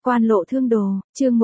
Quan lộ thương đồ, chương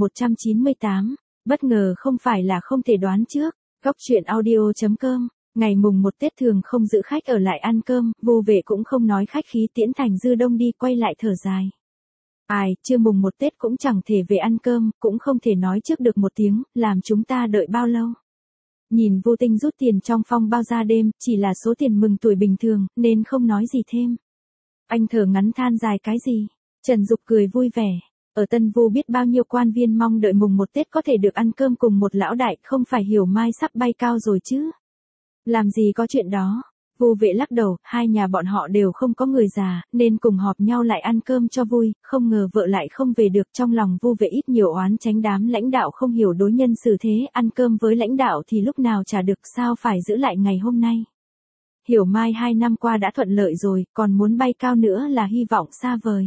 1198, bất ngờ không phải là không thể đoán trước. Góc truyện audio.com, ngày mùng 1 Tết thường không giữ khách ở lại ăn cơm, Vu Vệ cũng không nói khách khí tiễn Thành Dư Đông đi, quay lại thở dài. Ai, chưa mùng 1 Tết cũng chẳng thể về ăn cơm, cũng không thể nói trước được một tiếng, làm chúng ta đợi bao lâu. Nhìn Vu Tinh rút tiền trong phong bao ra đêm, chỉ là số tiền mừng tuổi bình thường, nên không nói gì thêm. Anh thở ngắn than dài cái gì? Trần Dục cười vui vẻ. Ở Tân Vu biết bao nhiêu quan viên mong đợi mùng 1 Tết có thể được ăn cơm cùng một lão đại, không phải Hiểu Mai sắp bay cao rồi chứ? Làm gì có chuyện đó. Vu Vệ lắc đầu, hai nhà bọn họ đều không có người già, nên cùng họp nhau lại ăn cơm cho vui, không ngờ vợ lại không về được. Trong lòng Vu Vệ ít nhiều oán tránh đám lãnh đạo không hiểu đối nhân xử thế, ăn cơm với lãnh đạo thì lúc nào trả được, sao phải giữ lại ngày hôm nay. Hiểu Mai 2 năm qua đã thuận lợi rồi, còn muốn bay cao nữa là hy vọng xa vời.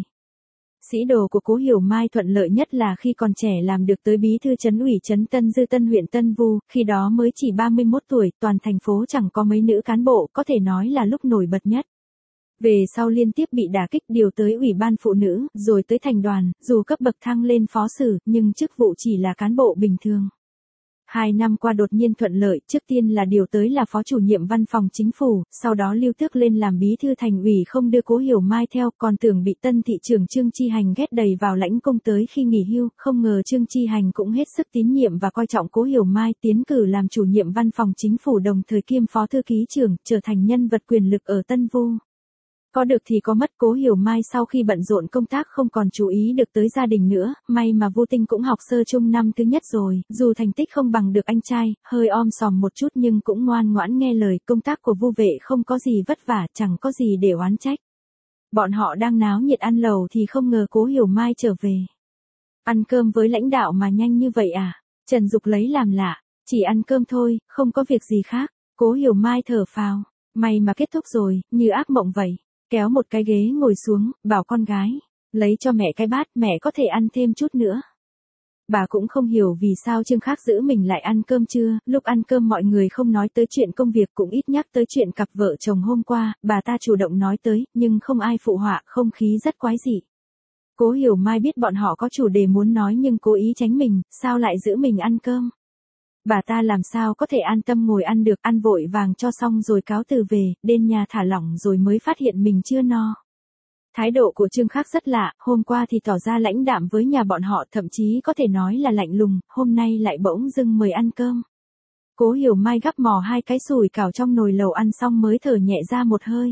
Sĩ đồ của Cố Hiểu Mai thuận lợi nhất là khi còn trẻ làm được tới bí thư trấn ủy trấn Tân Dư Tân huyện Tân Vu, khi đó mới chỉ 31 tuổi, toàn thành phố chẳng có mấy nữ cán bộ, có thể nói là lúc nổi bật nhất. Về sau liên tiếp bị đả kích, điều tới Ủy ban Phụ nữ, rồi tới thành đoàn, dù cấp bậc thăng lên phó sử, nhưng chức vụ chỉ là cán bộ bình thường. 2 năm qua đột nhiên thuận lợi, trước tiên là điều tới là phó chủ nhiệm văn phòng chính phủ, sau đó lưu tước lên làm bí thư thành ủy, không đưa Cố Hiểu Mai theo, còn tưởng bị tân thị trưởng Trương Chi Hành ghét đầy vào lãnh công tới khi nghỉ hưu, không ngờ Trương Chi Hành cũng hết sức tín nhiệm và coi trọng Cố Hiểu Mai, tiến cử làm chủ nhiệm văn phòng chính phủ đồng thời kiêm phó thư ký trưởng, trở thành nhân vật quyền lực ở Tân Vu. Có được thì có mất, Cố Hiểu Mai sau khi bận rộn công tác không còn chú ý được tới gia đình nữa, may mà Vu Tinh cũng học sơ chung năm thứ nhất rồi, dù thành tích không bằng được anh trai, hơi om sòm một chút nhưng cũng ngoan ngoãn nghe lời. Công tác của Vu Vệ không có gì vất vả, chẳng có gì để oán trách. Bọn họ đang náo nhiệt ăn lẩu thì không ngờ Cố Hiểu Mai trở về. Ăn cơm với lãnh đạo mà nhanh như vậy à? Trần Dục lấy làm lạ, chỉ ăn cơm thôi, không có việc gì khác. Cố Hiểu Mai thở phào, may mà kết thúc rồi, như ác mộng vậy. Kéo một cái ghế ngồi xuống, bảo con gái, lấy cho mẹ cái bát, mẹ có thể ăn thêm chút nữa. Bà cũng không hiểu vì sao Trương Khác giữ mình lại ăn cơm trưa, lúc ăn cơm mọi người không nói tới chuyện công việc, cũng ít nhắc tới chuyện cặp vợ chồng hôm qua, bà ta chủ động nói tới, nhưng không ai phụ họa, không khí rất quái dị. Cố Hiểu Mai biết bọn họ có chủ đề muốn nói nhưng cố ý tránh mình, sao lại giữ mình ăn cơm. Bà ta làm sao có thể an tâm ngồi ăn được, ăn vội vàng cho xong rồi cáo từ về, đến nhà thả lỏng rồi mới phát hiện mình chưa no. Thái độ của Trương Khác rất lạ, hôm qua thì tỏ ra lãnh đạm với nhà bọn họ, thậm chí có thể nói là lạnh lùng, hôm nay lại bỗng dưng mời ăn cơm. Cố Hiểu Mai gắp mò 2 cái sủi cảo trong nồi lẩu ăn xong mới thở nhẹ ra một hơi.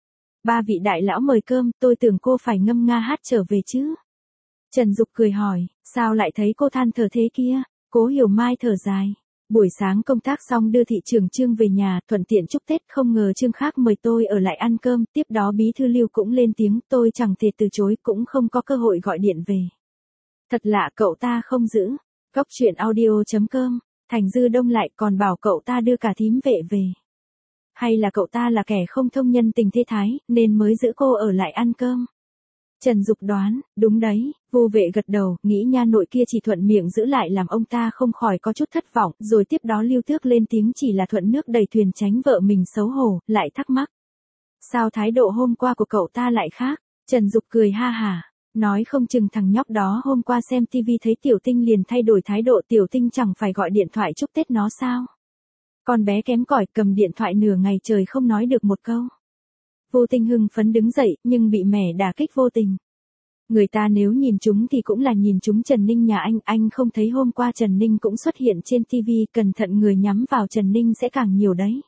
3 vị đại lão mời cơm, tôi tưởng cô phải ngâm nga hát trở về chứ. Trần Dục cười hỏi, sao lại thấy cô than thở thế kia? Cố Hiểu Mai thở dài. Buổi sáng công tác xong đưa thị trưởng Trương về nhà, thuận tiện chúc Tết, không ngờ Trương Khác mời tôi ở lại ăn cơm, tiếp đó bí thư Lưu cũng lên tiếng, tôi chẳng thể từ chối, cũng không có cơ hội gọi điện về. Thật lạ, cậu ta không giữ. Góc truyện audio.com, Thành Dư Đông lại còn bảo cậu ta đưa cả thím Vệ về. Hay là cậu ta là kẻ không thông nhân tình thế thái, nên mới giữ cô ở lại ăn cơm. Trần Dục đoán, đúng đấy. Vu Vệ gật đầu, nghĩ nha nội kia chỉ thuận miệng giữ lại làm ông ta không khỏi có chút thất vọng, rồi tiếp đó Lưu Tước lên tiếng chỉ là thuận nước đầy thuyền tránh vợ mình xấu hổ, lại thắc mắc. Sao thái độ hôm qua của cậu ta lại khác? Trần Dục cười ha hả, nói không chừng thằng nhóc đó hôm qua xem tivi thấy Tiểu Tinh liền thay đổi thái độ, Tiểu Tinh chẳng phải gọi điện thoại chúc Tết nó sao? Con bé kém cỏi cầm điện thoại nửa ngày trời không nói được một câu. Vô Tinh hưng phấn đứng dậy, nhưng bị mẹ đả kích vô tình. Người ta nếu nhìn chúng thì cũng là nhìn chúng Trần Ninh nhà anh không thấy hôm qua Trần Ninh cũng xuất hiện trên TV, cẩn thận người nhắm vào Trần Ninh sẽ càng nhiều đấy.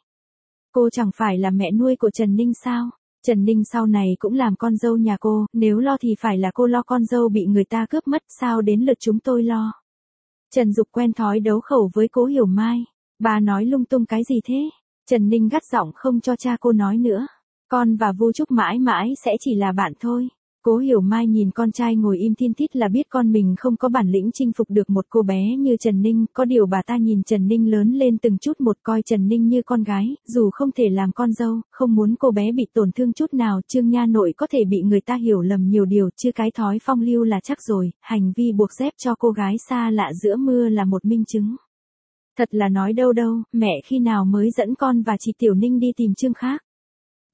Cô chẳng phải là mẹ nuôi của Trần Ninh sao? Trần Ninh sau này cũng làm con dâu nhà cô, nếu lo thì phải là cô lo con dâu bị người ta cướp mất, sao đến lượt chúng tôi lo. Trần Dục quen thói đấu khẩu với Cố Hiểu Mai. Bà nói lung tung cái gì thế? Trần Ninh gắt giọng không cho cha cô nói nữa. Con và Vu Trúc mãi mãi sẽ chỉ là bạn thôi. Cố Hiểu Mai nhìn con trai ngồi im thin thít là biết con mình không có bản lĩnh chinh phục được một cô bé như Trần Ninh, có điều bà ta nhìn Trần Ninh lớn lên từng chút một, coi Trần Ninh như con gái, dù không thể làm con dâu, không muốn cô bé bị tổn thương chút nào. Trương nha nội có thể bị người ta hiểu lầm nhiều điều, chứ cái thói phong lưu là chắc rồi, hành vi buộc dép cho cô gái xa lạ giữa mưa là một minh chứng. Thật là nói đâu đâu, mẹ khi nào mới dẫn con và chị Tiểu Ninh đi tìm Trương Khác.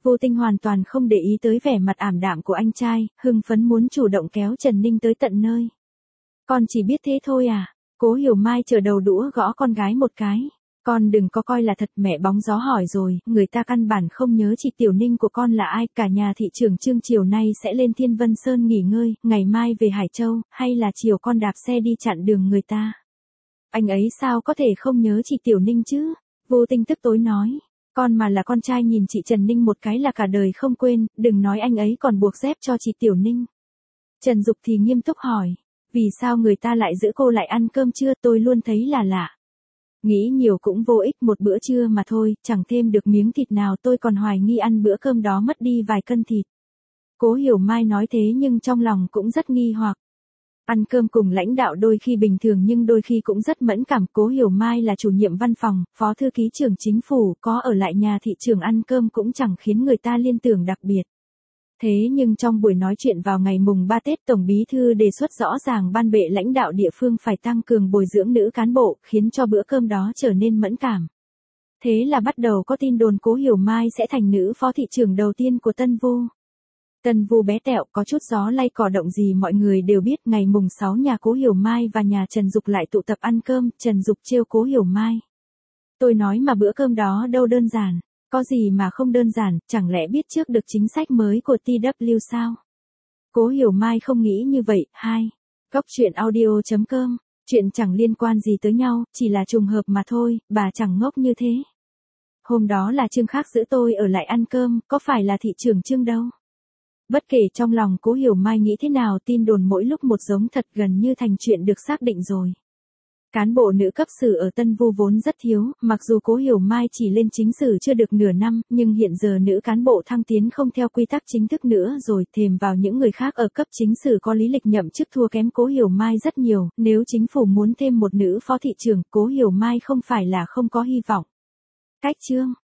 Vô Tinh hoàn toàn không để ý tới vẻ mặt ảm đạm của anh trai, hưng phấn muốn chủ động kéo Trần Ninh tới tận nơi. Con chỉ biết thế thôi à? Cố Hiểu Mai chờ đầu đũa gõ con gái một cái. Con đừng có coi là thật, mẹ bóng gió hỏi rồi, người ta căn bản không nhớ chị Tiểu Ninh của con là ai, cả nhà thị trưởng Trương chiều nay sẽ lên Thiên Vân Sơn nghỉ ngơi, ngày mai về Hải Châu, hay là chiều con đạp xe đi chặn đường người ta. Anh ấy sao có thể không nhớ chị Tiểu Ninh chứ? Vô Tinh tức tối nói. Con mà là con trai nhìn chị Trần Ninh một cái là cả đời không quên, đừng nói anh ấy còn buộc dép cho chị Tiểu Ninh. Trần Dục thì nghiêm túc hỏi. Vì sao người ta lại giữ cô lại ăn cơm trưa, tôi luôn thấy là lạ. Nghĩ nhiều cũng vô ích, một bữa trưa mà thôi, chẳng thêm được miếng thịt nào, tôi còn hoài nghi ăn bữa cơm đó mất đi vài cân thịt. Cố Hiểu Mai nói thế nhưng trong lòng cũng rất nghi hoặc. Ăn cơm cùng lãnh đạo đôi khi bình thường nhưng đôi khi cũng rất mẫn cảm. Cố Hiểu Mai là chủ nhiệm văn phòng, phó thư ký trưởng chính phủ, có ở lại nhà thị trưởng ăn cơm cũng chẳng khiến người ta liên tưởng đặc biệt. Thế nhưng trong buổi nói chuyện vào ngày mùng 3 Tết, Tổng Bí Thư đề xuất rõ ràng ban bệ lãnh đạo địa phương phải tăng cường bồi dưỡng nữ cán bộ, khiến cho bữa cơm đó trở nên mẫn cảm. Thế là bắt đầu có tin đồn Cố Hiểu Mai sẽ thành nữ phó thị trưởng đầu tiên của Tân Vu. Tân Vu bé tẹo, có chút gió lay cỏ động gì mọi người đều biết. Ngày mùng 6 nhà Cố Hiểu Mai và nhà Trần Dục lại tụ tập ăn cơm, Trần Dục trêu Cố Hiểu Mai. Tôi nói mà bữa cơm đó đâu đơn giản. Có gì mà không đơn giản, chẳng lẽ biết trước được chính sách mới của TW sao? Cố Hiểu Mai không nghĩ như vậy. 2. Góc truyện audio.com. Chuyện chẳng liên quan gì tới nhau, chỉ là trùng hợp mà thôi, bà chẳng ngốc như thế. Hôm đó là Trương khác giữ tôi ở lại ăn cơm, có phải là thị trưởng Trương đâu? Bất kể trong lòng Cố Hiểu Mai nghĩ thế nào, tin đồn mỗi lúc một giống thật, gần như thành chuyện được xác định rồi. Cán bộ nữ cấp sử ở Tân Vu vốn rất thiếu, mặc dù Cố Hiểu Mai chỉ lên chính sử chưa được nửa năm, nhưng hiện giờ nữ cán bộ thăng tiến không theo quy tắc chính thức nữa rồi, thêm vào những người khác ở cấp chính sử có lý lịch nhậm chức thua kém Cố Hiểu Mai rất nhiều, nếu chính phủ muốn thêm một nữ phó thị trưởng, Cố Hiểu Mai không phải là không có hy vọng. Cách chương